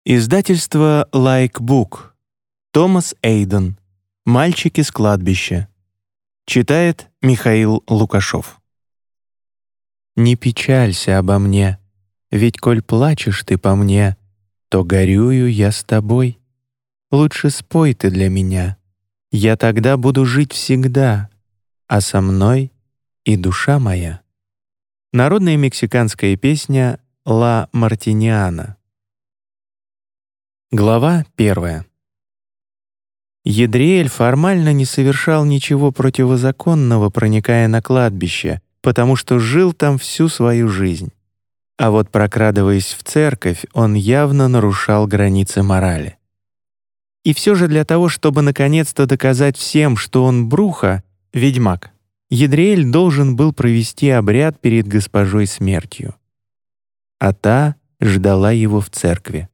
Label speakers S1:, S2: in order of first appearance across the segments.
S1: Издательство Like Book. Томас Эйден. «Мальчики с кладбища». Читает Михаил Лукашов. Не печалься обо мне, ведь коль плачешь ты по мне, то горюю я с тобой. Лучше спой ты для меня, я тогда буду жить всегда, а со мной и душа моя. Народная мексиканская песня «Ла Мартиньяна». Глава 1. Едриэль формально не совершал ничего противозаконного, проникая на кладбище, потому что жил там всю свою жизнь. А вот прокрадываясь в церковь, он явно нарушал границы морали. И все же для того, чтобы наконец-то доказать всем, что он Бруха, ведьмак, Едриэль должен был провести обряд перед госпожой смертью. А та ждала его в церкви.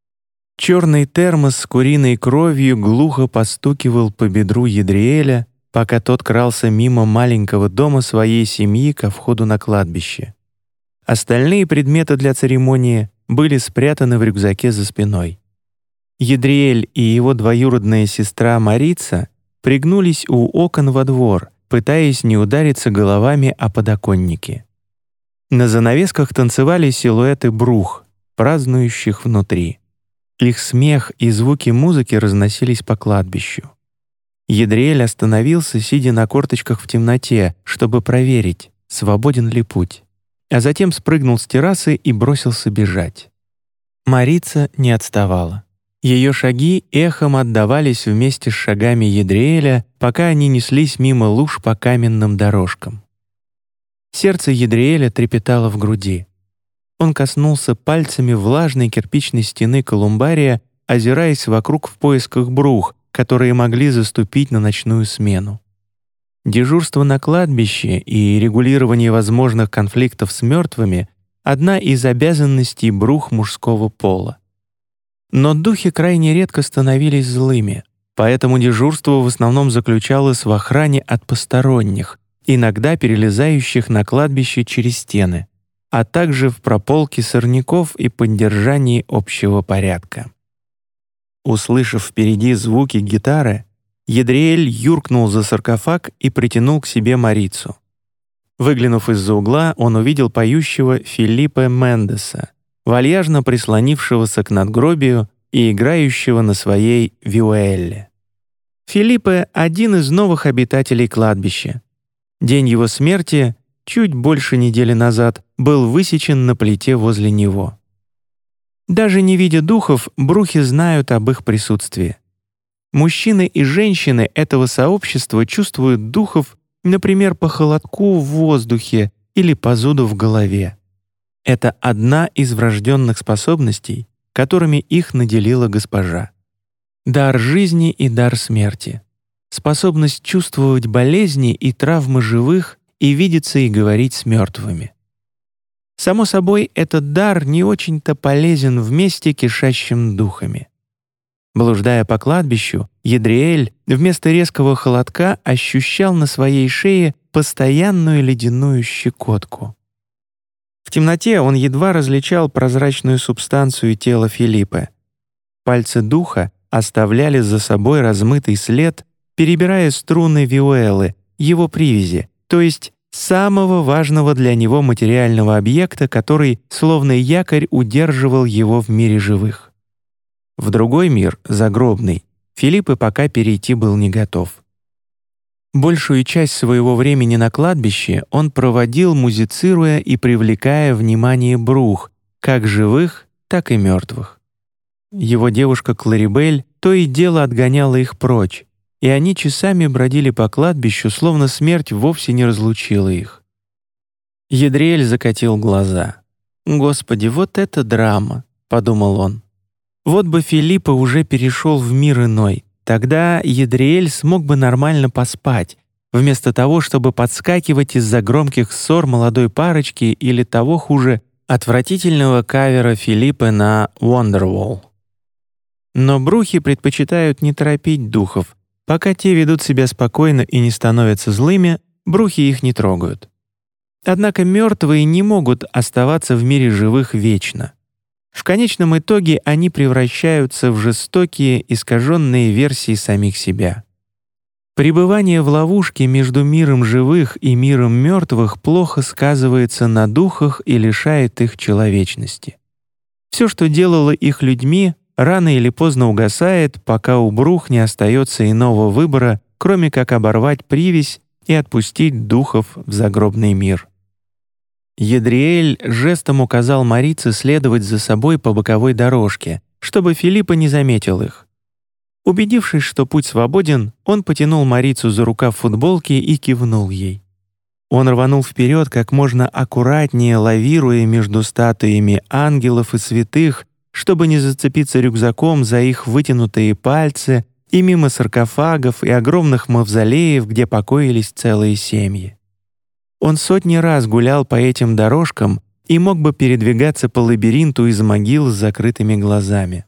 S1: Черный термос с куриной кровью глухо постукивал по бедру Едриэля, пока тот крался мимо маленького дома своей семьи ко входу на кладбище. Остальные предметы для церемонии были спрятаны в рюкзаке за спиной. Едриэль и его двоюродная сестра Марица пригнулись у окон во двор, пытаясь не удариться головами о подоконники. На занавесках танцевали силуэты брух, празднующих внутри. Их смех и звуки музыки разносились по кладбищу. Едриэль остановился, сидя на корточках в темноте, чтобы проверить, свободен ли путь, а затем спрыгнул с террасы и бросился бежать. Марица не отставала. Ее шаги эхом отдавались вместе с шагами Едриэля, пока они неслись мимо луж по каменным дорожкам. Сердце Едриэля трепетало в груди. Он коснулся пальцами влажной кирпичной стены колумбария, озираясь вокруг в поисках брух, которые могли заступить на ночную смену. Дежурство на кладбище и регулирование возможных конфликтов с мертвыми — одна из обязанностей брух мужского пола. Но духи крайне редко становились злыми, поэтому дежурство в основном заключалось в охране от посторонних, иногда перелезающих на кладбище через стены, а также в прополке сорняков и поддержании общего порядка. Услышав впереди звуки гитары, Едриэль юркнул за саркофаг и притянул к себе Марицу. Выглянув из-за угла, он увидел поющего Филиппе Мендеса, вальяжно прислонившегося к надгробию и играющего на своей виуэлле. Филиппе — один из новых обитателей кладбища. День его смерти, чуть больше недели назад, был высечен на плите возле него. Даже не видя духов, брухи знают об их присутствии. Мужчины и женщины этого сообщества чувствуют духов, например, по холодку в воздухе или по зуду в голове. Это одна из врожденных способностей, которыми их наделила госпожа. Дар жизни и дар смерти. Способность чувствовать болезни и травмы живых и видеться и говорить с мертвыми. Само собой, этот дар не очень-то полезен в месте, кишащем духами. Блуждая по кладбищу, Едриэль вместо резкого холодка ощущал на своей шее постоянную ледяную щекотку. В темноте он едва различал прозрачную субстанцию тела Филиппе. Пальцы духа оставляли за собой размытый след, перебирая струны виуэллы, его привязи, то есть самого важного для него материального объекта, который, словно якорь, удерживал его в мире живых. В другой мир, загробный, Филиппе пока перейти был не готов. Большую часть своего времени на кладбище он проводил, музицируя и привлекая внимание брух, как живых, так и мертвых. Его девушка Кларибель то и дело отгоняла их прочь, и они часами бродили по кладбищу, словно смерть вовсе не разлучила их. Едриэль закатил глаза. «Господи, вот это драма!» — подумал он. «Вот бы Филиппе уже перешел в мир иной, тогда Едриэль смог бы нормально поспать, вместо того, чтобы подскакивать из-за громких ссор молодой парочки или того хуже, отвратительного кавера Филиппе на Wonderwall». Но брухи предпочитают не торопить духов. Пока те ведут себя спокойно и не становятся злыми, брухи их не трогают. Однако мертвые не могут оставаться в мире живых вечно. В конечном итоге они превращаются в жестокие, искаженные версии самих себя. Пребывание в ловушке между миром живых и миром мертвых плохо сказывается на духах и лишает их человечности. Все, что делало их людьми, рано или поздно угасает, пока у Брух не остается иного выбора, кроме как оборвать привязь и отпустить духов в загробный мир. Едриэль жестом указал Марице следовать за собой по боковой дорожке, чтобы Филиппа не заметил их. Убедившись, что путь свободен, он потянул Марицу за рукав футболки и кивнул ей. Он рванул вперед как можно аккуратнее, лавируя между статуями ангелов и святых, чтобы не зацепиться рюкзаком за их вытянутые пальцы и мимо саркофагов и огромных мавзолеев, где покоились целые семьи. Он сотни раз гулял по этим дорожкам и мог бы передвигаться по лабиринту из могил с закрытыми глазами.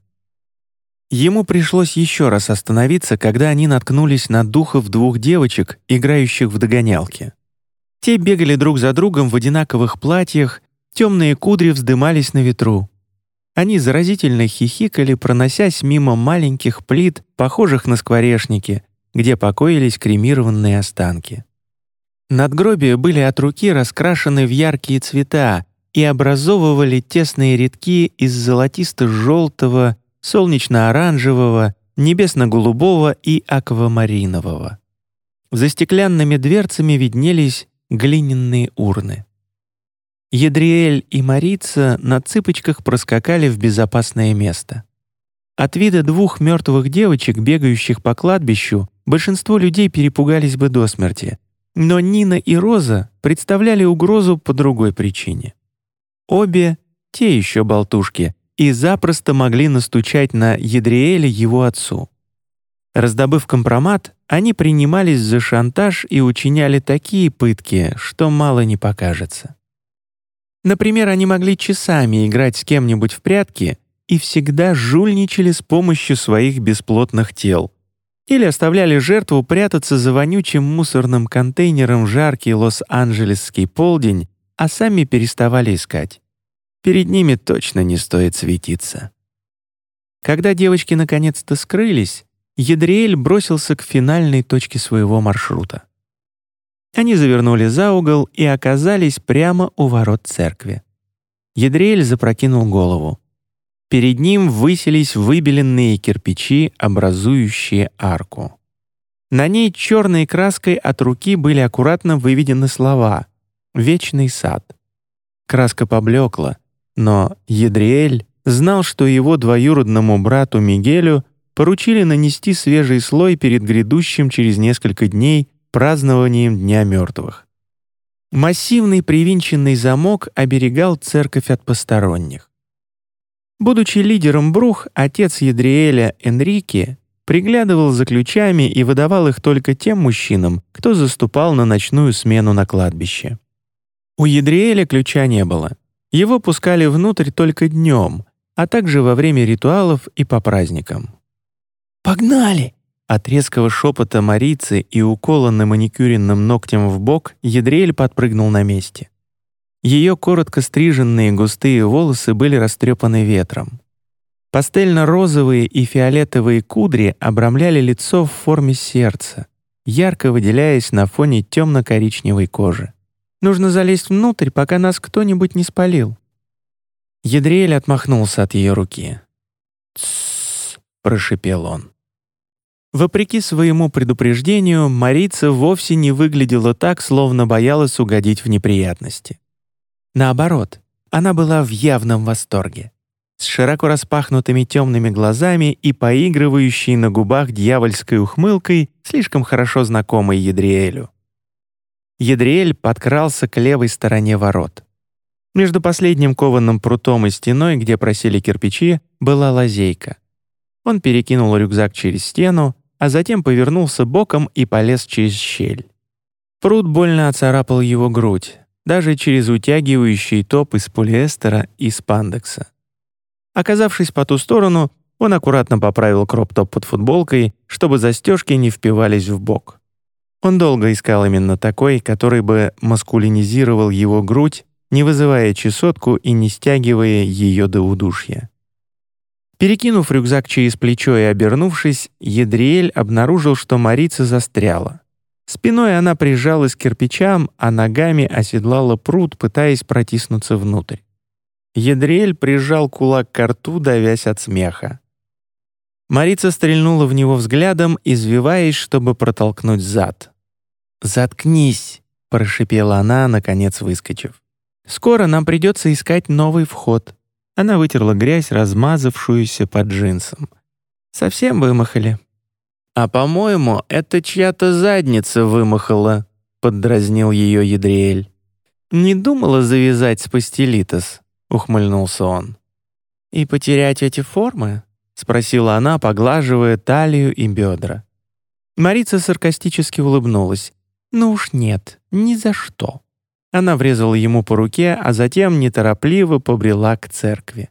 S1: Ему пришлось еще раз остановиться, когда они наткнулись на духов двух девочек, играющих в догонялки. Те бегали друг за другом в одинаковых платьях, темные кудри вздымались на ветру. Они заразительно хихикали, проносясь мимо маленьких плит, похожих на скворечники, где покоились кремированные останки. Надгробия были от руки раскрашены в яркие цвета и образовывали тесные рядки из золотисто-желтого, солнечно-оранжевого, небесно-голубого и аквамаринового. За стеклянными дверцами виднелись глиняные урны. Едриэль и Марица на цыпочках проскакали в безопасное место. От вида двух мертвых девочек, бегающих по кладбищу, большинство людей перепугались бы до смерти, но Нина и Роза представляли угрозу по другой причине. Обе — те еще болтушки, и запросто могли настучать на Едриэля его отцу. Раздобыв компромат, они принимались за шантаж и учиняли такие пытки, что мало не покажется. Например, они могли часами играть с кем-нибудь в прятки и всегда жульничали с помощью своих бесплотных тел или оставляли жертву прятаться за вонючим мусорным контейнером в жаркий лос-анджелесский полдень, а сами переставали искать. Перед ними точно не стоит светиться. Когда девочки наконец-то скрылись, Едриэль бросился к финальной точке своего маршрута. Они завернули за угол и оказались прямо у ворот церкви. Едриэль запрокинул голову. Перед ним высились выбеленные кирпичи, образующие арку. На ней черной краской от руки были аккуратно выведены слова «Вечный сад». Краска поблекла, но Едриэль знал, что его двоюродному брату Мигелю поручили нанести свежий слой перед грядущим через несколько дней празднованием Дня мертвых. Массивный привинченный замок оберегал церковь от посторонних. Будучи лидером Брух, отец Едриэля Энрике приглядывал за ключами и выдавал их только тем мужчинам, кто заступал на ночную смену на кладбище. У Едриэля ключа не было. Его пускали внутрь только днем, а также во время ритуалов и по праздникам. «Погнали!» От резкого шепота Марицы и укола на маникюренным ногтем в бок Едриэль подпрыгнул на месте. Ее коротко стриженные густые волосы были растрепаны ветром. Пастельно-розовые и фиолетовые кудри обрамляли лицо в форме сердца, ярко выделяясь на фоне темно-коричневой кожи. «Нужно залезть внутрь, пока нас кто-нибудь не спалил». Едриэль отмахнулся от ее руки. «Тссс», — прошипел он. Вопреки своему предупреждению, Марица вовсе не выглядела так, словно боялась угодить в неприятности. Наоборот, она была в явном восторге. С широко распахнутыми темными глазами и поигрывающей на губах дьявольской ухмылкой, слишком хорошо знакомой Едриэлю. Едриэль подкрался к левой стороне ворот. Между последним кованым прутом и стеной, где просели кирпичи, была лазейка. Он перекинул рюкзак через стену, а затем повернулся боком и полез через щель. Прут больно оцарапал его грудь, даже через утягивающий топ из полиэстера и спандекса. Оказавшись по ту сторону, он аккуратно поправил кроп-топ под футболкой, чтобы застежки не впивались в бок. Он долго искал именно такой, который бы маскулинизировал его грудь, не вызывая чесотку и не стягивая ее до удушья. Перекинув рюкзак через плечо и обернувшись, Едриэль обнаружил, что Марица застряла. Спиной она прижалась к кирпичам, а ногами оседлала пруд, пытаясь протиснуться внутрь. Едриэль прижал кулак к рту, давясь от смеха. Марица стрельнула в него взглядом, извиваясь, чтобы протолкнуть зад. «Заткнись!» — прошипела она, наконец выскочив. «Скоро нам придется искать новый вход». Она вытерла грязь, размазавшуюся под джинсом. «Совсем вымахали». «А, по-моему, это чья-то задница вымахала», — поддразнил ее Едриэль. «Не думала завязать с пастелитос», — ухмыльнулся он. «И потерять эти формы?» — спросила она, поглаживая талию и бедра. Марица саркастически улыбнулась. «Ну уж нет, ни за что». Она врезала ему по руке, а затем неторопливо побрела к церкви.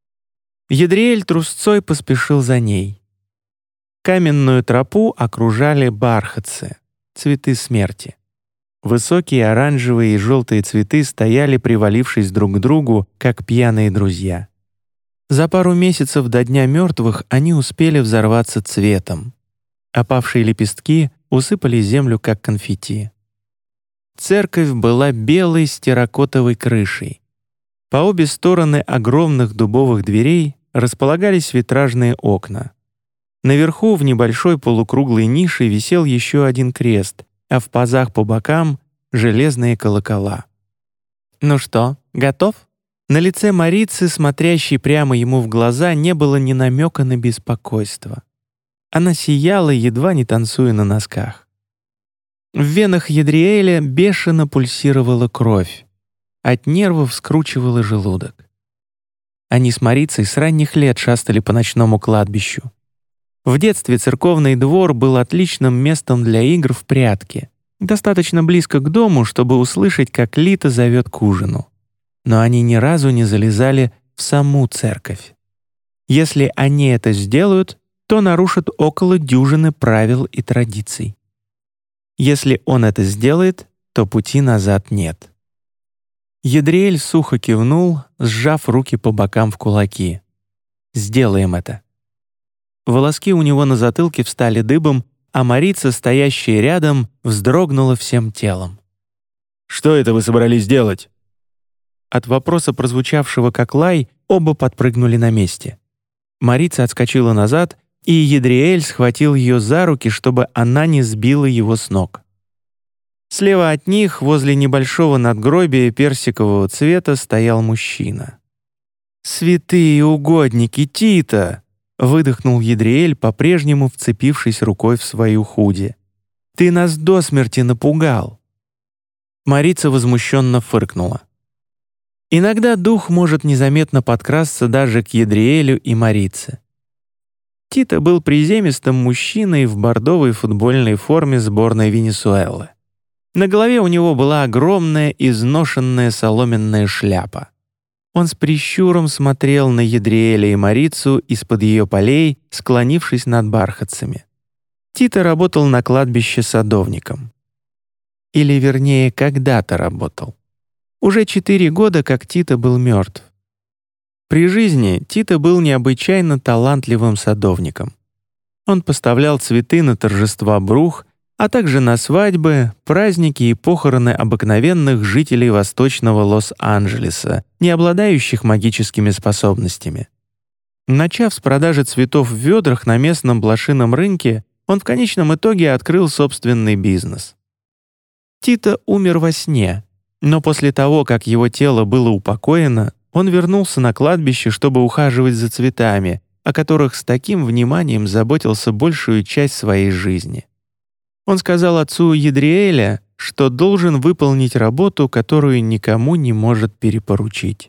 S1: Едриэль трусцой поспешил за ней. Каменную тропу окружали бархатцы, цветы смерти. Высокие оранжевые и желтые цветы стояли, привалившись друг к другу, как пьяные друзья. За пару месяцев до Дня мертвых они успели взорваться цветом. Опавшие лепестки усыпали землю, как конфетти. Церковь была белой с терракотовой крышей. По обе стороны огромных дубовых дверей располагались витражные окна. Наверху в небольшой полукруглой нише висел еще один крест, а в пазах по бокам — железные колокола. «Ну что, готов?» На лице Марицы, смотрящей прямо ему в глаза, не было ни намека на беспокойство. Она сияла, едва не танцуя на носках. В венах Едриэля бешено пульсировала кровь. От нервов скручивало желудок. Они с Марицей с ранних лет шастали по ночному кладбищу. В детстве церковный двор был отличным местом для игр в прятки, достаточно близко к дому, чтобы услышать, как Лита зовет к ужину. Но они ни разу не залезали в саму церковь. Если они это сделают, то нарушат около дюжины правил и традиций. Если он это сделает, то пути назад нет. Едриэль сухо кивнул, сжав руки по бокам в кулаки. «Сделаем это». Волоски у него на затылке встали дыбом, а Марица, стоящая рядом, вздрогнула всем телом. «Что это вы собрались делать?» От вопроса, прозвучавшего как лай, оба подпрыгнули на месте. Марица отскочила назад, и Едриэль схватил ее за руки, чтобы она не сбила его с ног. Слева от них, возле небольшого надгробия персикового цвета, стоял мужчина. «Святые угодники Тита!» — выдохнул Едриэль, по-прежнему вцепившись рукой в свою худи. «Ты нас до смерти напугал!» Марица возмущенно фыркнула. Иногда дух может незаметно подкрасться даже к Едриэлю и Марице. Тита был приземистым мужчиной в бордовой футбольной форме сборной Венесуэлы. На голове у него была огромная изношенная соломенная шляпа. Он с прищуром смотрел на Едриэля и Марицу из-под ее полей, склонившись над бархатцами. Тита работал на кладбище садовником. Или, вернее, когда-то работал. Уже 4 года, как Тита был мертв. При жизни Тита был необычайно талантливым садовником. Он поставлял цветы на торжества Брух, а также на свадьбы, праздники и похороны обыкновенных жителей восточного Лос-Анджелеса, не обладающих магическими способностями. Начав с продажи цветов в ведрах на местном блошином рынке, он в конечном итоге открыл собственный бизнес. Тита умер во сне, но после того, как его тело было упокоено, он вернулся на кладбище, чтобы ухаживать за цветами, о которых с таким вниманием заботился большую часть своей жизни. Он сказал отцу Едриэля, что должен выполнить работу, которую никому не может перепоручить.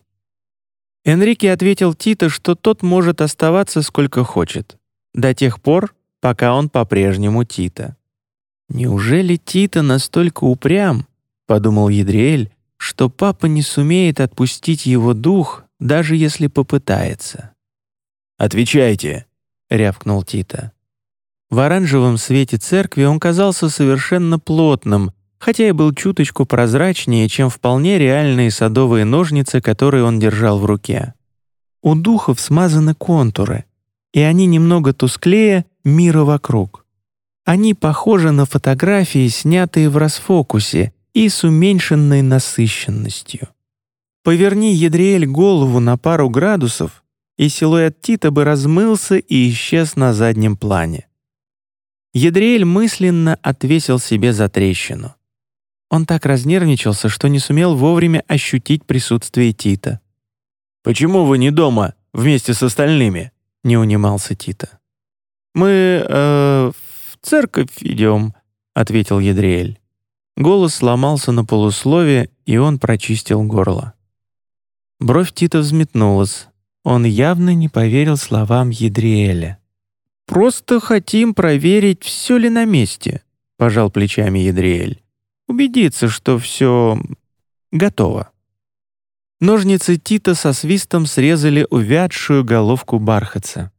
S1: Энрике ответил Тита, что тот может оставаться сколько хочет, до тех пор, пока он по-прежнему Тита. «Неужели Тита настолько упрям, — подумал Едриэль, — что папа не сумеет отпустить его дух, даже если попытается?» «Отвечайте!» — рявкнул Тита. В оранжевом свете церкви он казался совершенно плотным, хотя и был чуточку прозрачнее, чем вполне реальные садовые ножницы, которые он держал в руке. У духов смазаны контуры, и они немного тусклее мира вокруг. Они похожи на фотографии, снятые в расфокусе и с уменьшенной насыщенностью. Поверни, Едриэль, голову на пару градусов, и силуэт Тита бы размылся и исчез на заднем плане. Едриэль мысленно отвесил себе затрещину. Он так разнервничался, что не сумел вовремя ощутить присутствие Тита. «Почему вы не дома вместе с остальными?» — не унимался Тита. «Мы в церковь идем», — ответил Едриэль. Голос сломался на полуслове, и он прочистил горло. Бровь Тита взметнулась. Он явно не поверил словам Едриэля. «Просто хотим проверить, все ли на месте», — пожал плечами Едриэль. «Убедиться, что все готово». Ножницы Тита со свистом срезали увядшую головку бархатца.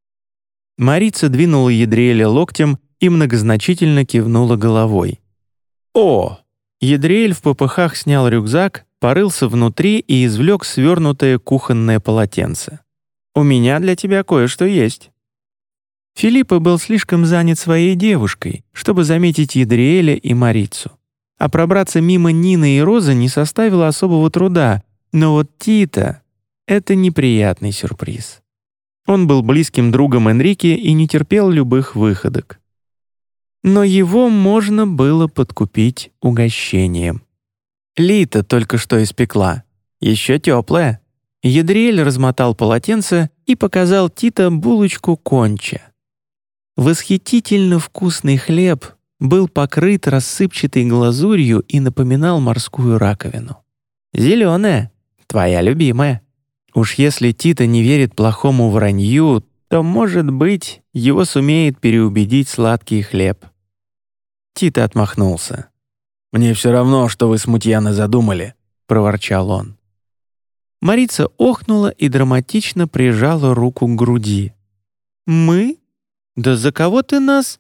S1: Марица двинула Едриэля локтем и многозначительно кивнула головой. «О!» Едриэль в попыхах снял рюкзак, порылся внутри и извлек свернутое кухонное полотенце. «У меня для тебя кое-что есть». Филиппа был слишком занят своей девушкой, чтобы заметить Едриэля и Марицу. А пробраться мимо Нины и Розы не составило особого труда, но вот Тита — это неприятный сюрприз. Он был близким другом Энрике и не терпел любых выходок. Но его можно было подкупить угощением. Лита только что испекла, еще теплая. Едриэль размотал полотенце и показал Тита булочку конча. Восхитительно вкусный хлеб был покрыт рассыпчатой глазурью и напоминал морскую раковину. «Зеленая, твоя любимая». Уж если Тита не верит плохому вранью, то, может быть, его сумеет переубедить сладкий хлеб. Тита отмахнулся. «Мне все равно, что вы смутьяны задумали», — проворчал он. Марица охнула и драматично прижала руку к груди. «Мы? Да за кого ты нас?»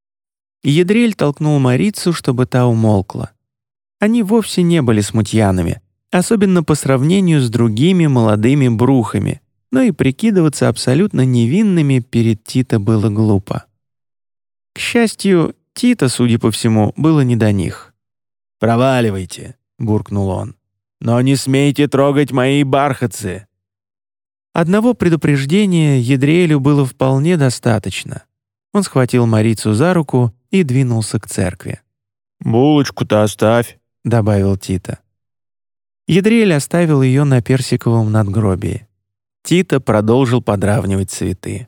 S1: Едриэль толкнул Марицу, чтобы та умолкла. Они вовсе не были смутьянами, особенно по сравнению с другими молодыми брухами, но и прикидываться абсолютно невинными перед Тита было глупо. К счастью, Тита, судя по всему, было не до них. «Проваливайте», — буркнул он. «Но не смейте трогать мои бархатцы». Одного предупреждения Едриэлю было вполне достаточно. Он схватил Марицу за руку и двинулся к церкви. «Булочку-то оставь», — добавил Тита. Едриэль оставил ее на персиковом надгробии. Тита продолжил подравнивать цветы.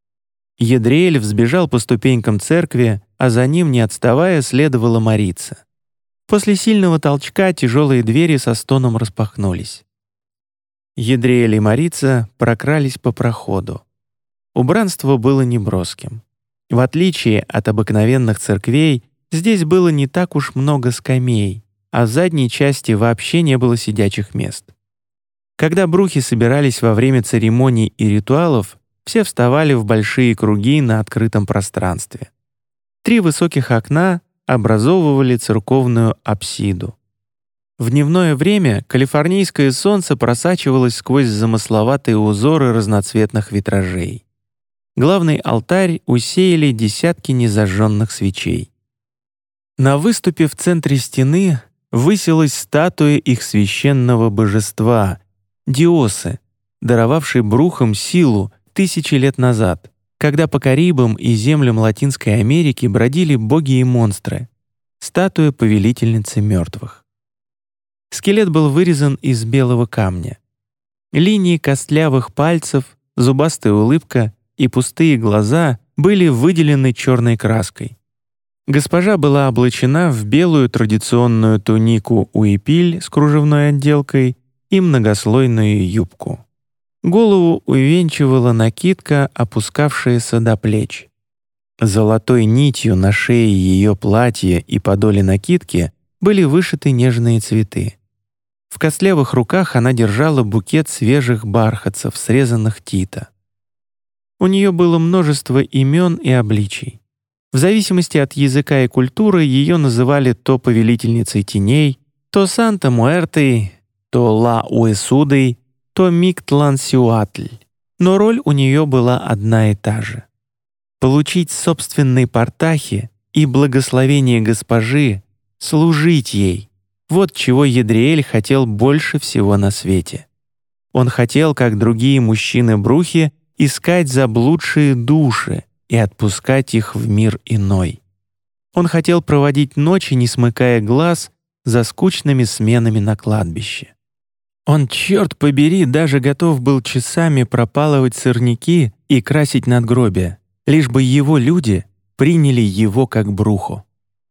S1: Едриэль взбежал по ступенькам церкви, а за ним, не отставая, следовала Марица. После сильного толчка тяжелые двери со стоном распахнулись. Едриэль и Марица прокрались по проходу. Убранство было неброским. В отличие от обыкновенных церквей, здесь было не так уж много скамей, а в задней части вообще не было сидячих мест. Когда брухи собирались во время церемоний и ритуалов, все вставали в большие круги на открытом пространстве. 3 высоких окна образовывали церковную апсиду. В дневное время калифорнийское солнце просачивалось сквозь замысловатые узоры разноцветных витражей. Главный алтарь усеяли десятки незажженных свечей. На выступе в центре стены высилась статуя их священного божества — Диосы, даровавшей брухам силу 1000 лет назад, когда по Карибам и землям Латинской Америки бродили боги и монстры, статуя повелительницы мертвых. Скелет был вырезан из белого камня. Линии костлявых пальцев, зубастая улыбка и пустые глаза были выделены черной краской. Госпожа была облачена в белую традиционную тунику уипиль с кружевной отделкой и многослойную юбку. Голову увенчивала накидка, опускавшаяся до плеч. Золотой нитью на шее ее платья и подоле накидки были вышиты нежные цветы. В костлявых руках она держала букет свежих бархатцев, срезанных Тита. У нее было множество имен и обличий. В зависимости от языка и культуры ее называли то повелительницей теней, то Санта-Муэртой, то Ла-Уэсудой, то Миктлан-Сиуатль. Но роль у нее была одна и та же. Получить собственные портахи и благословение госпожи, служить ей. Вот чего Едриэль хотел больше всего на свете. Он хотел, как другие мужчины-брухи, искать заблудшие души и отпускать их в мир иной. Он хотел проводить ночи, не смыкая глаз, за скучными сменами на кладбище. Он, черт побери, даже готов был часами пропалывать сорняки и красить надгробия, лишь бы его люди приняли его как бруху.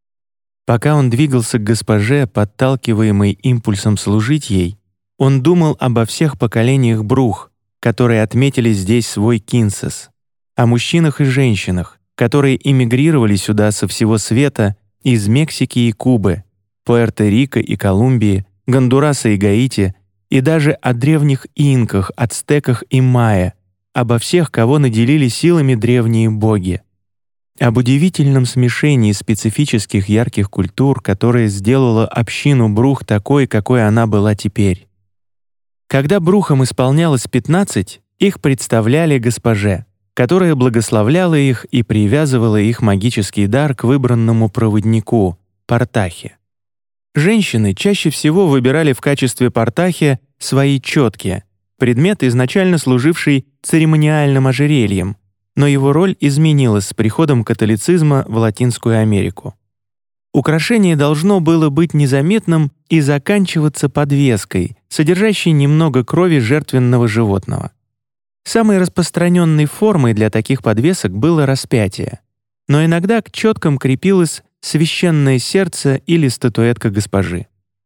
S1: Пока он двигался к госпоже, подталкиваемый импульсом служить ей, он думал обо всех поколениях брух, которые отметили здесь свой кинсес, о мужчинах и женщинах, которые эмигрировали сюда со всего света из Мексики и Кубы, Пуэрто-Рико и Колумбии, Гондураса и Гаити, и даже о древних инках, ацтеках и майя, обо всех, кого наделили силами древние боги. Об удивительном смешении специфических ярких культур, которое сделало общину брух такой, какой она была теперь. Когда брухам исполнялось 15, их представляли госпоже, которая благословляла их и привязывала их магический дар к выбранному проводнику — портахе. Женщины чаще всего выбирали в качестве портахи свои четки, предмет, изначально служивший церемониальным ожерельем, но его роль изменилась с приходом католицизма в Латинскую Америку. Украшение должно было быть незаметным и заканчиваться подвеской, содержащей немного крови жертвенного животного. Самой распространенной формой для таких подвесок было распятие, но иногда к четкам крепилось священное сердце или статуэтка госпожи.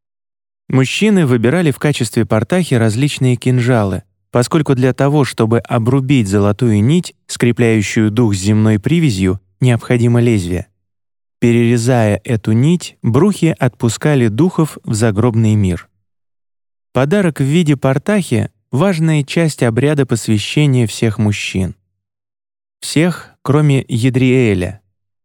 S1: Мужчины выбирали в качестве портахи различные кинжалы, поскольку для того, чтобы обрубить золотую нить, скрепляющую дух с земной привязью, необходимо лезвие. Перерезая эту нить, брухи отпускали духов в загробный мир. Подарок в виде портахи — важная часть обряда посвящения всех мужчин. Всех, кроме Едриэля.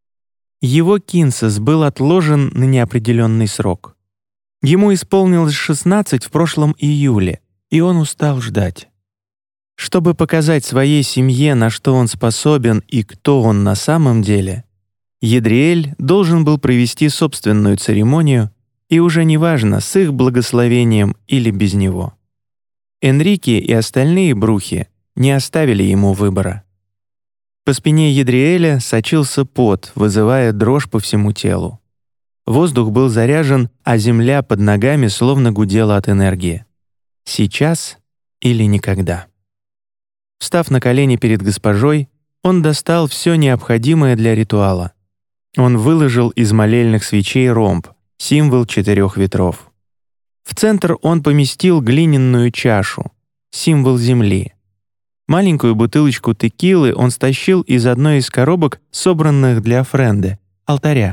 S1: Его кинсес был отложен на неопределенный срок. Ему исполнилось 16 в прошлом июле, и он устал ждать. Чтобы показать своей семье, на что он способен и кто он на самом деле, Едриэль должен был провести собственную церемонию, и уже неважно, с их благословением или без него. Энрике и остальные брухи не оставили ему выбора. По спине Едриэля сочился пот, вызывая дрожь по всему телу. Воздух был заряжен, а земля под ногами словно гудела от энергии. Сейчас или никогда. Встав на колени перед госпожой, он достал все необходимое для ритуала. Он выложил из молельных свечей ромб, символ 4 ветров. В центр он поместил глиняную чашу, символ земли. Маленькую бутылочку текилы он стащил из одной из коробок, собранных для офренды, алтаря.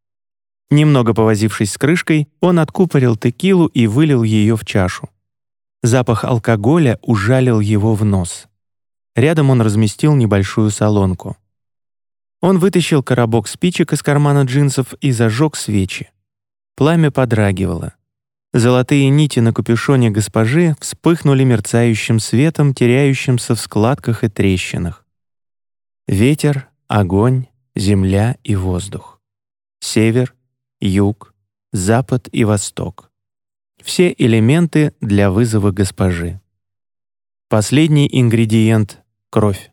S1: Немного повозившись с крышкой, он откупорил текилу и вылил ее в чашу. Запах алкоголя ужалил его в нос. Рядом он разместил небольшую солонку. Он вытащил коробок спичек из кармана джинсов и зажег свечи. Пламя подрагивало. Золотые нити на капюшоне госпожи вспыхнули мерцающим светом, теряющимся в складках и трещинах. Ветер, огонь, земля и воздух. Север, юг, запад и восток. Все элементы для вызова госпожи. Последний ингредиент — кровь.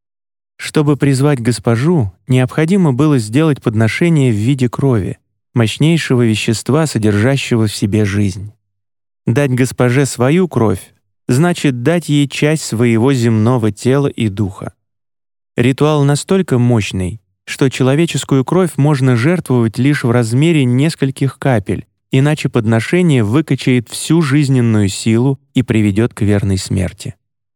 S1: Чтобы призвать госпожу, необходимо было сделать подношение в виде крови, мощнейшего вещества, содержащего в себе жизнь. Дать госпоже свою кровь значит дать ей часть своего земного тела и духа. Ритуал настолько мощный, что человеческую кровь можно жертвовать лишь в размере нескольких капель, иначе подношение выкачает всю жизненную силу и приведет к верной смерти.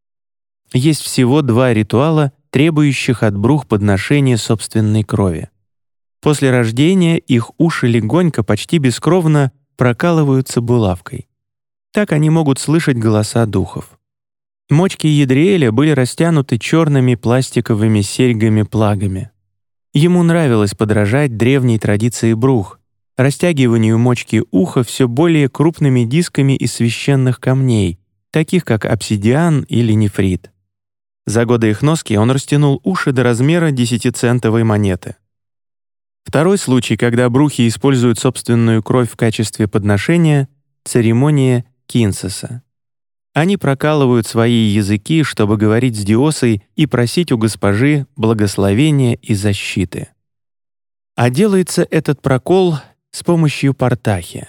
S1: Есть всего 2 ритуала, требующих от брух подношения собственной крови. После рождения их уши легонько, почти бескровно прокалываются булавкой. Так они могут слышать голоса духов. Мочки Едриэля были растянуты черными пластиковыми серьгами-плагами. Ему нравилось подражать древней традиции брух, растягиванию мочки уха все более крупными дисками из священных камней, таких как обсидиан или нефрит. За годы их носки он растянул уши до размера 10-центовой монеты. Второй случай, когда брухи используют собственную кровь в качестве подношения — церемония кинсеса. Они прокалывают свои языки, чтобы говорить с Диосой и просить у госпожи благословения и защиты. А делается этот прокол с помощью портахи.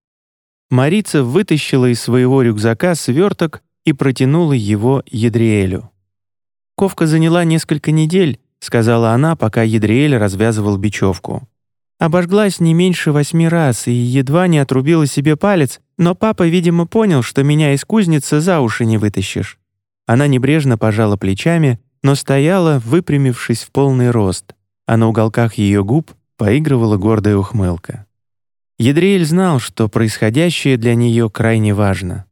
S1: Марица вытащила из своего рюкзака сверток и протянула его Едриэлю. «Ковка заняла несколько недель», — сказала она, пока Едриэль развязывал бечевку. «Обожглась не меньше 8 раз и едва не отрубила себе палец, но папа, видимо, понял, что меня из кузницы за уши не вытащишь». Она небрежно пожала плечами, но стояла, выпрямившись в полный рост, а на уголках ее губ поигрывала гордая ухмылка. Едриэль знал, что происходящее для нее крайне важно.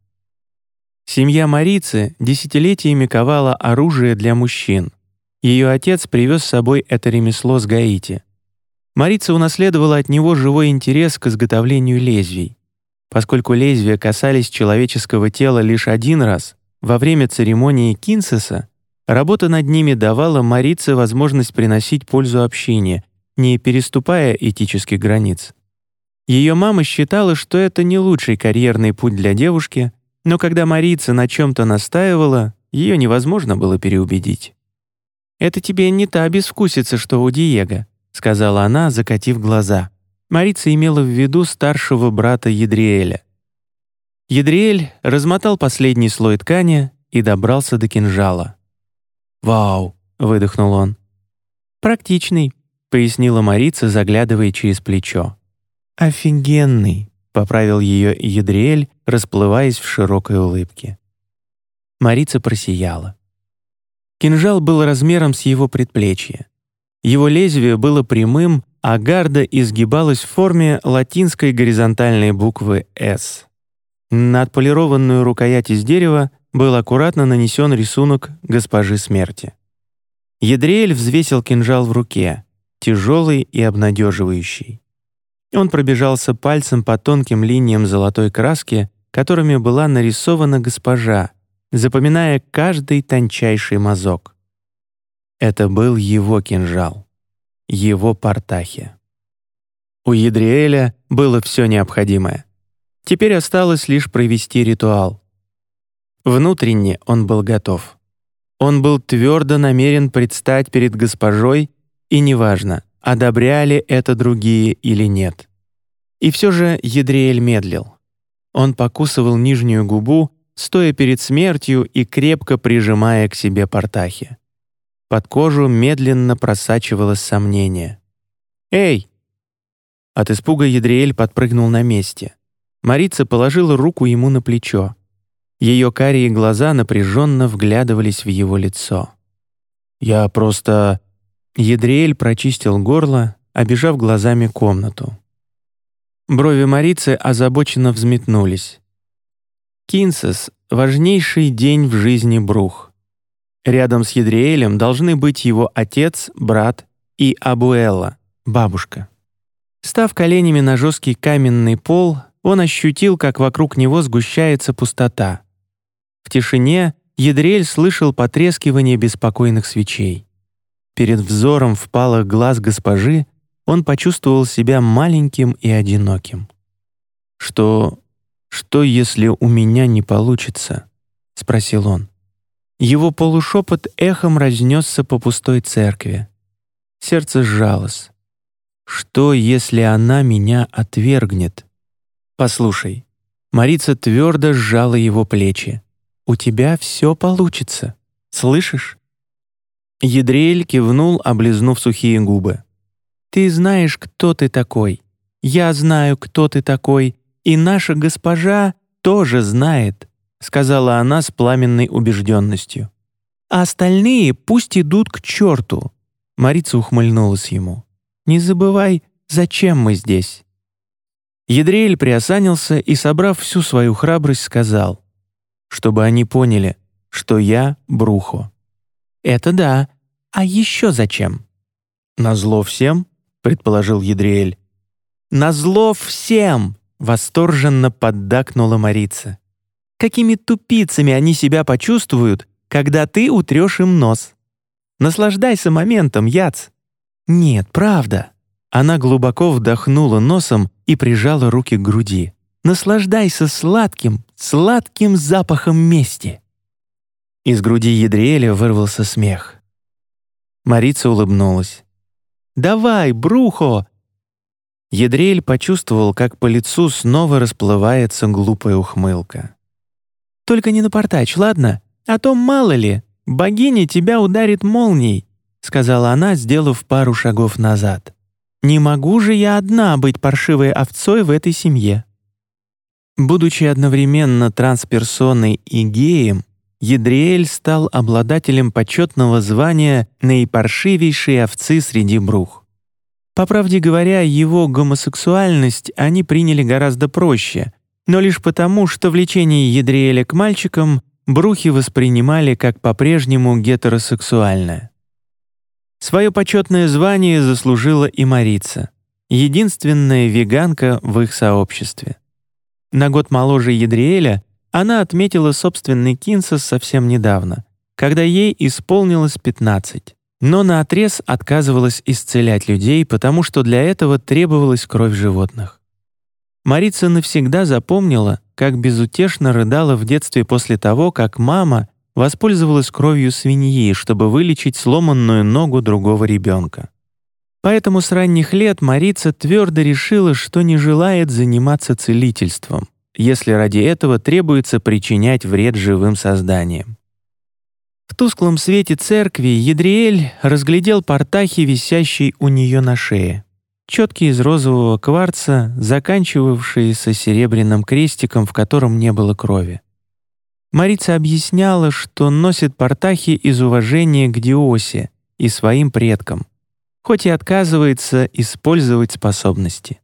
S1: Семья Марицы десятилетиями ковала оружие для мужчин. Ее отец привез с собой это ремесло с Гаити. Марица унаследовала от него живой интерес к изготовлению лезвий. Поскольку лезвия касались человеческого тела лишь один раз, во время церемонии кинсеса, работа над ними давала Марице возможность приносить пользу общине, не переступая этических границ. Ее мама считала, что это не лучший карьерный путь для девушки, но когда Марица на чем-то настаивала, ее невозможно было переубедить. «Это тебе не та безвкусица, что у Диего», — сказала она, закатив глаза. Марица имела в виду старшего брата Едриэля. Едриэль размотал последний слой ткани и добрался до кинжала. «Вау!» — выдохнул он. «Практичный», — пояснила Марица, заглядывая через плечо. «Офигенный», — поправил ее Едриэль, расплываясь в широкой улыбке. Марица просияла. Кинжал был размером с его предплечье. Его лезвие было прямым, а гарда изгибалась в форме латинской горизонтальной буквы «С». На отполированную рукоять из дерева был аккуратно нанесен рисунок госпожи смерти. Едриэль взвесил кинжал в руке, тяжелый и обнадеживающий. Он пробежался пальцем по тонким линиям золотой краски, которыми была нарисована госпожа, запоминая каждый тончайший мазок. Это был его кинжал, его портахи. У Едриэля было все необходимое. Теперь осталось лишь провести ритуал. Внутренне он был готов. Он был твердо намерен предстать перед госпожой, и неважно, одобряли это другие или нет. И все же Едриэль медлил. Он покусывал нижнюю губу, стоя перед смертью и крепко прижимая к себе портахи. Под кожу медленно просачивалось сомнение. «Эй!» От испуга Едриэль подпрыгнул на месте. Марица положила руку ему на плечо. Ее карие глаза напряженно вглядывались в его лицо. «Я просто...» Едриэль прочистил горло, обежав глазами комнату. Брови Марицы озабоченно взметнулись. Кинсес — важнейший день в жизни Брух. Рядом с Едриэлем должны быть его отец, брат и Абуэлла, бабушка. Став коленями на жесткий каменный пол, он ощутил, как вокруг него сгущается пустота. В тишине Едриэль слышал потрескивание беспокойных свечей. Перед взором впалых глаз госпожи он почувствовал себя маленьким и одиноким. «Что если у меня не получится?» — спросил он. Его полушепот эхом разнесся по пустой церкви. Сердце сжалось. «Что, если она меня отвергнет?» «Послушай». Марица твердо сжала его плечи. «У тебя все получится. Слышишь?» Едриэль кивнул, облизнув сухие губы. «Ты знаешь, кто ты такой. Я знаю, кто ты такой, и наша госпожа тоже знает», сказала она с пламенной убежденностью. «А остальные пусть идут к черту». Марица ухмыльнулась ему. «Не забывай, зачем мы здесь». Едриэль приосанился и, собрав всю свою храбрость, сказал, «Чтобы они поняли, что я Брухо». «Это да. А еще зачем?» «Назло всем?» — предположил Едриэль. «Назло всем!» — восторженно поддакнула Марица. «Какими тупицами они себя почувствуют, когда ты утрешь им нос? Наслаждайся моментом, Яц!» «Нет, правда!» Она глубоко вдохнула носом и прижала руки к груди. «Наслаждайся сладким, сладким запахом мести!» Из груди Едриэля вырвался смех. Марица улыбнулась. «Давай, Брухо!» Едриэль почувствовал, как по лицу снова расплывается глупая ухмылка. «Только не напортачь, ладно? А то, мало ли, богиня тебя ударит молнией», сказала она, сделав пару шагов назад. «Не могу же я одна быть паршивой овцой в этой семье». Будучи одновременно трансперсоной и геем, Едриэль стал обладателем почетного звания наипаршивейшей овцы среди брух. По правде говоря, его гомосексуальность они приняли гораздо проще, но лишь потому, что влечение Едриэля к мальчикам брухи воспринимали как по-прежнему гетеросексуальное. Свое почетное звание заслужила и Марица, единственная веганка в их сообществе. На год моложе Едриэля она отметила собственный кинсос совсем недавно, когда ей исполнилось 15, но наотрез отказывалась исцелять людей, потому что для этого требовалась кровь животных. Марица навсегда запомнила, как безутешно рыдала в детстве после того, как мама воспользовалась кровью свиньи, чтобы вылечить сломанную ногу другого ребенка. Поэтому с ранних лет Марица твердо решила, что не желает заниматься целительством, если ради этого требуется причинять вред живым созданиям. В тусклом свете церкви Едриэль разглядел Партахи, висящий у нее на шее. Четкие из розового кварца, заканчивавшиеся серебряным крестиком, в котором не было крови. Марица объясняла, что носит Партахи из уважения к Диосе и своим предкам, хоть и отказывается использовать способности.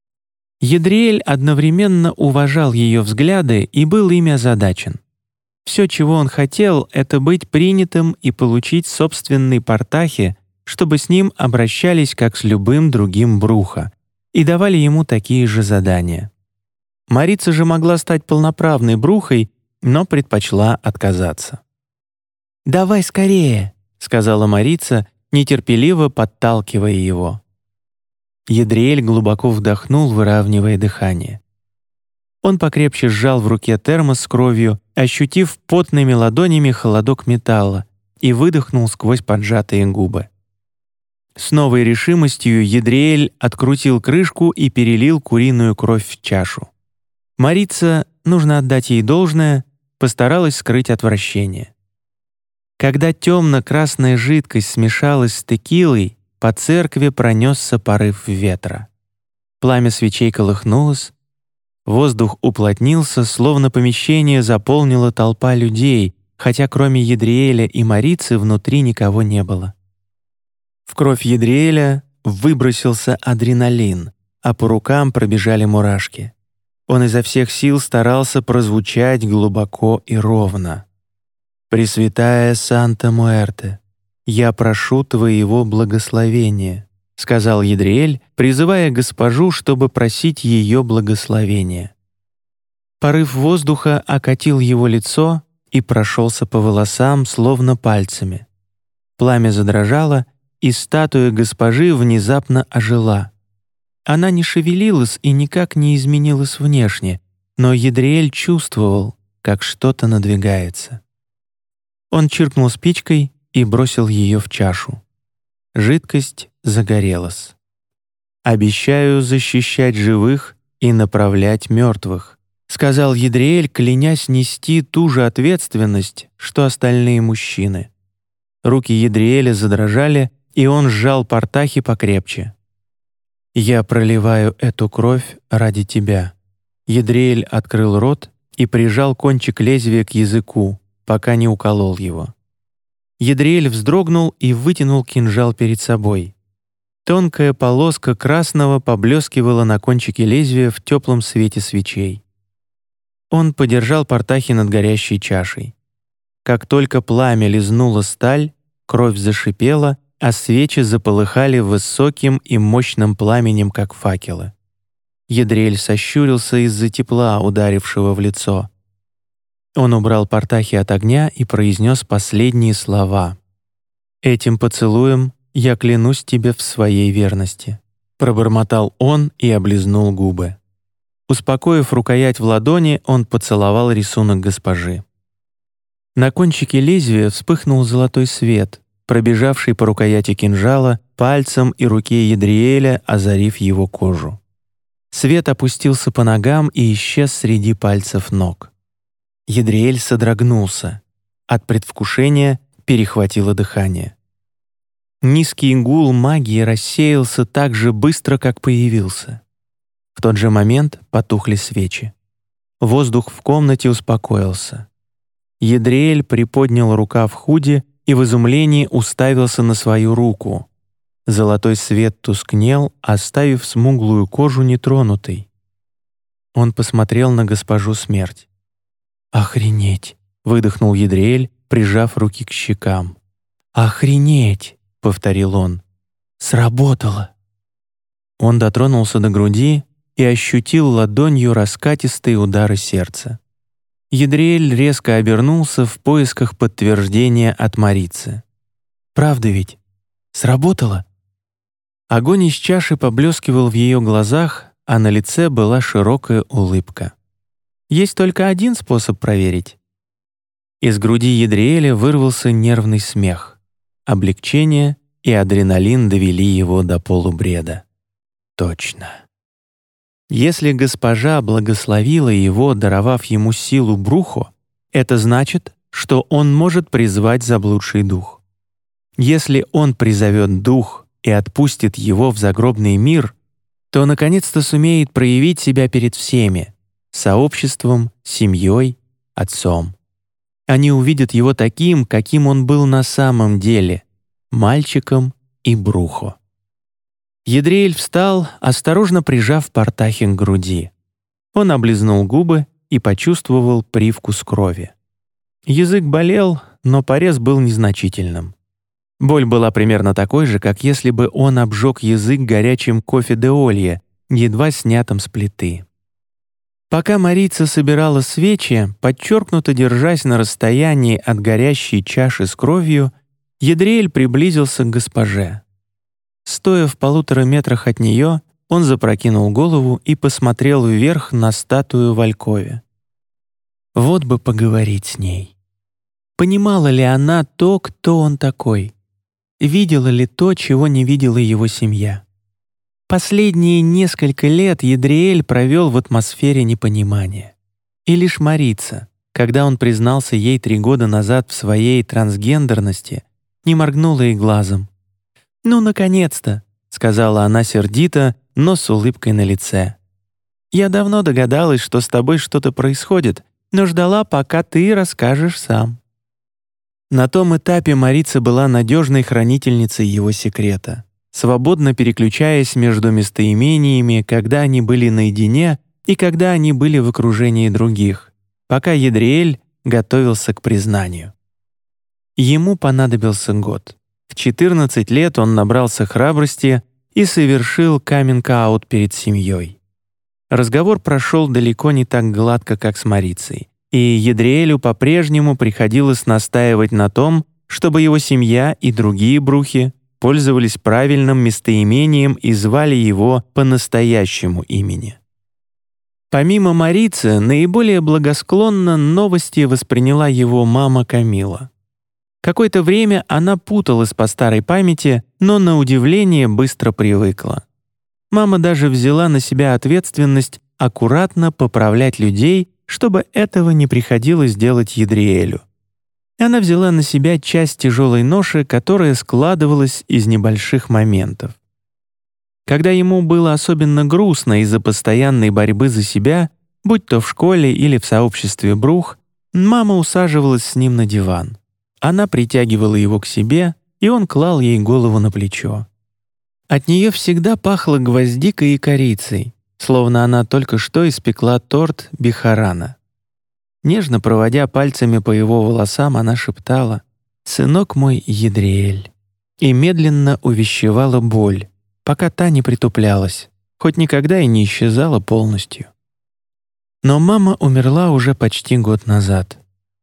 S1: Едриэль одновременно уважал ее взгляды и был ими озадачен. Все, чего он хотел, это быть принятым и получить собственный Партахи, чтобы с ним обращались как с любым другим Бруха и давали ему такие же задания. Марица же могла стать полноправной Брухой, но предпочла отказаться. «Давай скорее», — сказала Марица, нетерпеливо подталкивая его. Едриэль глубоко вдохнул, выравнивая дыхание. Он покрепче сжал в руке термос с кровью, ощутив потными ладонями холодок металла, и выдохнул сквозь поджатые губы. С новой решимостью Едриэль открутил крышку и перелил куриную кровь в чашу. Марица, нужно отдать ей должное, постаралась скрыть отвращение. Когда темно-красная жидкость смешалась с текилой, по церкви пронесся порыв ветра. Пламя свечей колыхнулось, воздух уплотнился, словно помещение заполнила толпа людей, хотя кроме Едриэля и Марицы внутри никого не было. В кровь Едриэля выбросился адреналин, а по рукам пробежали мурашки. Он изо всех сил старался прозвучать глубоко и ровно. «Пресвятая Санта-Муэрте, я прошу твоего благословения», сказал Едриэль, призывая госпожу, чтобы просить ее благословения. Порыв воздуха окатил его лицо и прошелся по волосам, словно пальцами. Пламя задрожало, и статуя госпожи внезапно ожила. Она не шевелилась и никак не изменилась внешне, но Едриэль чувствовал, как что-то надвигается. Он чиркнул спичкой и бросил ее в чашу. Жидкость загорелась. «Обещаю защищать живых и направлять мертвых», сказал Едриэль, клянясь нести ту же ответственность, что остальные мужчины. Руки Едриэля задрожали, и он сжал Партахи покрепче. «Я проливаю эту кровь ради тебя». Едриэль открыл рот и прижал кончик лезвия к языку, пока не уколол его. Едриэль вздрогнул и вытянул кинжал перед собой. Тонкая полоска красного поблескивала на кончике лезвия в теплом свете свечей. Он подержал Партахи над горящей чашей. Как только пламя лизнуло сталь, кровь зашипела, а свечи заполыхали высоким и мощным пламенем, как факелы. Едриэль сощурился из-за тепла, ударившего в лицо. Он убрал портахи от огня и произнес последние слова. «Этим поцелуем я клянусь тебе в своей верности», — пробормотал он и облизнул губы. Успокоив рукоять в ладони, он поцеловал рисунок госпожи. На кончике лезвия вспыхнул золотой свет, пробежавший по рукояти кинжала, пальцем и руке Едриэля, озарив его кожу. Свет опустился по ногам и исчез среди пальцев ног. Едриэль содрогнулся. От предвкушения перехватило дыхание. Низкий гул магии рассеялся так же быстро, как появился. В тот же момент потухли свечи. Воздух в комнате успокоился. Едриэль приподнял рукав худи и в изумлении уставился на свою руку. Золотой свет тускнел, оставив смуглую кожу нетронутой. Он посмотрел на госпожу смерть. «Охренеть!» — выдохнул Едриэль, прижав руки к щекам. «Охренеть!» — повторил он. «Сработало!» Он дотронулся до груди и ощутил ладонью раскатистые удары сердца. Едриэль резко обернулся в поисках подтверждения от Марицы. «Правда ведь? Сработало?» Огонь из чаши поблескивал в ее глазах, а на лице была широкая улыбка. «Есть только один способ проверить». Из груди Едриэля вырвался нервный смех. Облегчение и адреналин довели его до полубреда. Точно. Если госпожа благословила его, даровав ему силу Брухо, это значит, что он может призвать заблудший дух. Если он призовет дух и отпустит его в загробный мир, то наконец-то сумеет проявить себя перед всеми — сообществом, семьей, отцом. Они увидят его таким, каким он был на самом деле — мальчиком и Брухо. Едриэль встал, осторожно прижав портахи к груди. Он облизнул губы и почувствовал привкус крови. Язык болел, но порез был незначительным. Боль была примерно такой же, как если бы он обжег язык горячим кофе де олье, едва снятым с плиты. Пока Марица собирала свечи, подчеркнуто держась на расстоянии от горящей чаши с кровью, Едриэль приблизился к госпоже. Стоя в 1,5 метрах от нее, он запрокинул голову и посмотрел вверх на статую в алькове. Вот бы поговорить с ней. Понимала ли она то, кто он такой? Видела ли то, чего не видела его семья? Последние несколько лет Едриэль провел в атмосфере непонимания. И лишь Марица, когда он признался ей 3 года назад в своей трансгендерности, не моргнула и глазом. «Ну, наконец-то!» — сказала она сердито, но с улыбкой на лице. «Я давно догадалась, что с тобой что-то происходит, но ждала, пока ты расскажешь сам». На том этапе Марица была надежной хранительницей его секрета, свободно переключаясь между местоимениями, когда они были наедине и когда они были в окружении других, пока Едриэль готовился к признанию. Ему понадобился год. В 14 лет он набрался храбрости и совершил каминг-аут перед семьей. Разговор прошел далеко не так гладко, как с Марицей, и Едриэлю по-прежнему приходилось настаивать на том, чтобы его семья и другие брухи пользовались правильным местоимением и звали его по настоящему имени. Помимо Марицы, наиболее благосклонно новости восприняла его мама Камила. Какое-то время она путалась по старой памяти, но на удивление быстро привыкла. Мама даже взяла на себя ответственность аккуратно поправлять людей, чтобы этого не приходилось делать Едриэлю. Она взяла на себя часть тяжелой ноши, которая складывалась из небольших моментов. Когда ему было особенно грустно из-за постоянной борьбы за себя, будь то в школе или в сообществе Брух, мама усаживалась с ним на диван. Она притягивала его к себе, и он клал ей голову на плечо. От нее всегда пахло гвоздикой и корицей, словно она только что испекла торт бихарана. Нежно проводя пальцами по его волосам, она шептала: «Сынок мой Едриэль, и медленно увещевала боль, пока та не притуплялась, хоть никогда и не исчезала полностью. Но мама умерла уже почти год назад.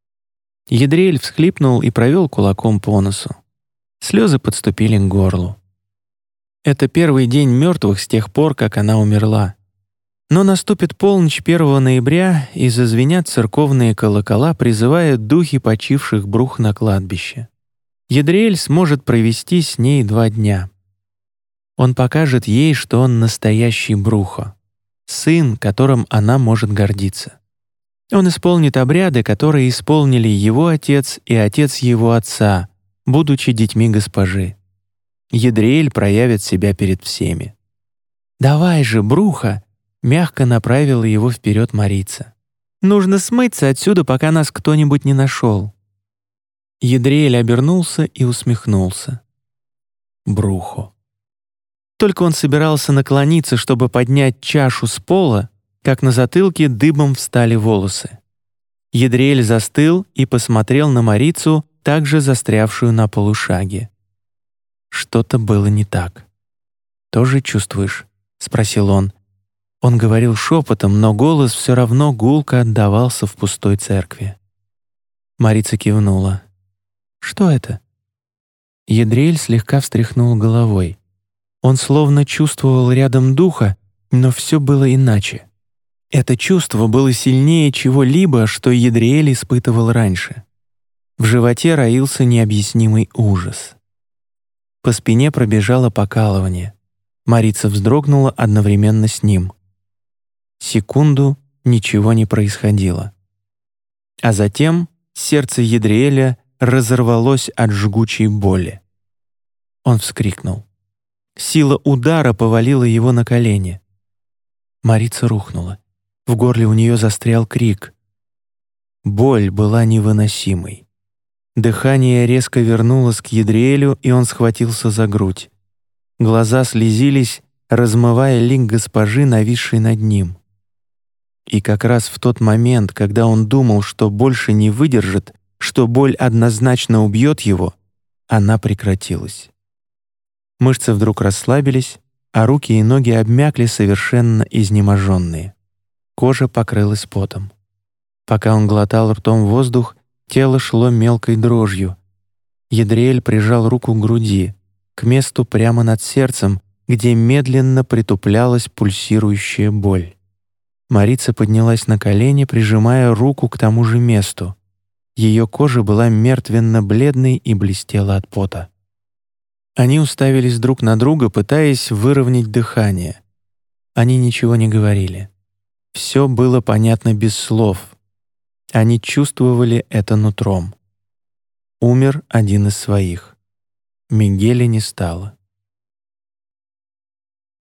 S1: Едриэль всхлипнул и провел кулаком по носу. Слезы подступили к горлу. Это первый день мертвых с тех пор, как она умерла. Но наступит полночь 1 ноября, и зазвенят церковные колокола, призывая духи почивших брух на кладбище. Едриэль сможет провести с ней 2 дня. Он покажет ей, что он настоящий Брухо, сын, которым она может гордиться. Он исполнит обряды, которые исполнили его отец и отец его отца, будучи детьми госпожи. Едриэль проявит себя перед всеми. «Давай же, Брухо!» — мягко направила его вперед Марица. «Нужно смыться отсюда, пока нас кто-нибудь не нашел». Едриэль обернулся и усмехнулся. Брухо. Только он собирался наклониться, чтобы поднять чашу с пола, как на затылке дыбом встали волосы. Едриэль застыл и посмотрел на Марицу, также застрявшую на полушаге. Что-то было не так. «Тоже чувствуешь?» — спросил он. Он говорил шепотом, но голос все равно гулко отдавался в пустой церкви. Марица кивнула. «Что это?» Едриэль слегка встряхнул головой. Он словно чувствовал рядом духа, но все было иначе. Это чувство было сильнее чего-либо, что Едриэль испытывал раньше. В животе роился необъяснимый ужас. По спине пробежало покалывание. Марица вздрогнула одновременно с ним. Секунду ничего не происходило. А затем сердце Едриэля разорвалось от жгучей боли. Он вскрикнул. Сила удара повалила его на колени. Марица рухнула. В горле у нее застрял крик. Боль была невыносимой. Дыхание резко вернулось к Едриэлю, и он схватился за грудь. Глаза слезились, размывая лик госпожи, нависшей над ним. И как раз в тот момент, когда он думал, что больше не выдержит, что боль однозначно убьет его, она прекратилась. Мышцы вдруг расслабились, а руки и ноги обмякли совершенно изнеможенные. Кожа покрылась потом. Пока он глотал ртом воздух, тело шло мелкой дрожью. Едриэль прижал руку к груди, к месту прямо над сердцем, где медленно притуплялась пульсирующая боль. Марица поднялась на колени, прижимая руку к тому же месту. Ее кожа была мертвенно-бледной и блестела от пота. Они уставились друг на друга, пытаясь выровнять дыхание. Они ничего не говорили. Все было понятно без слов. Они чувствовали это нутром. Умер один из своих. Мигеля не стало.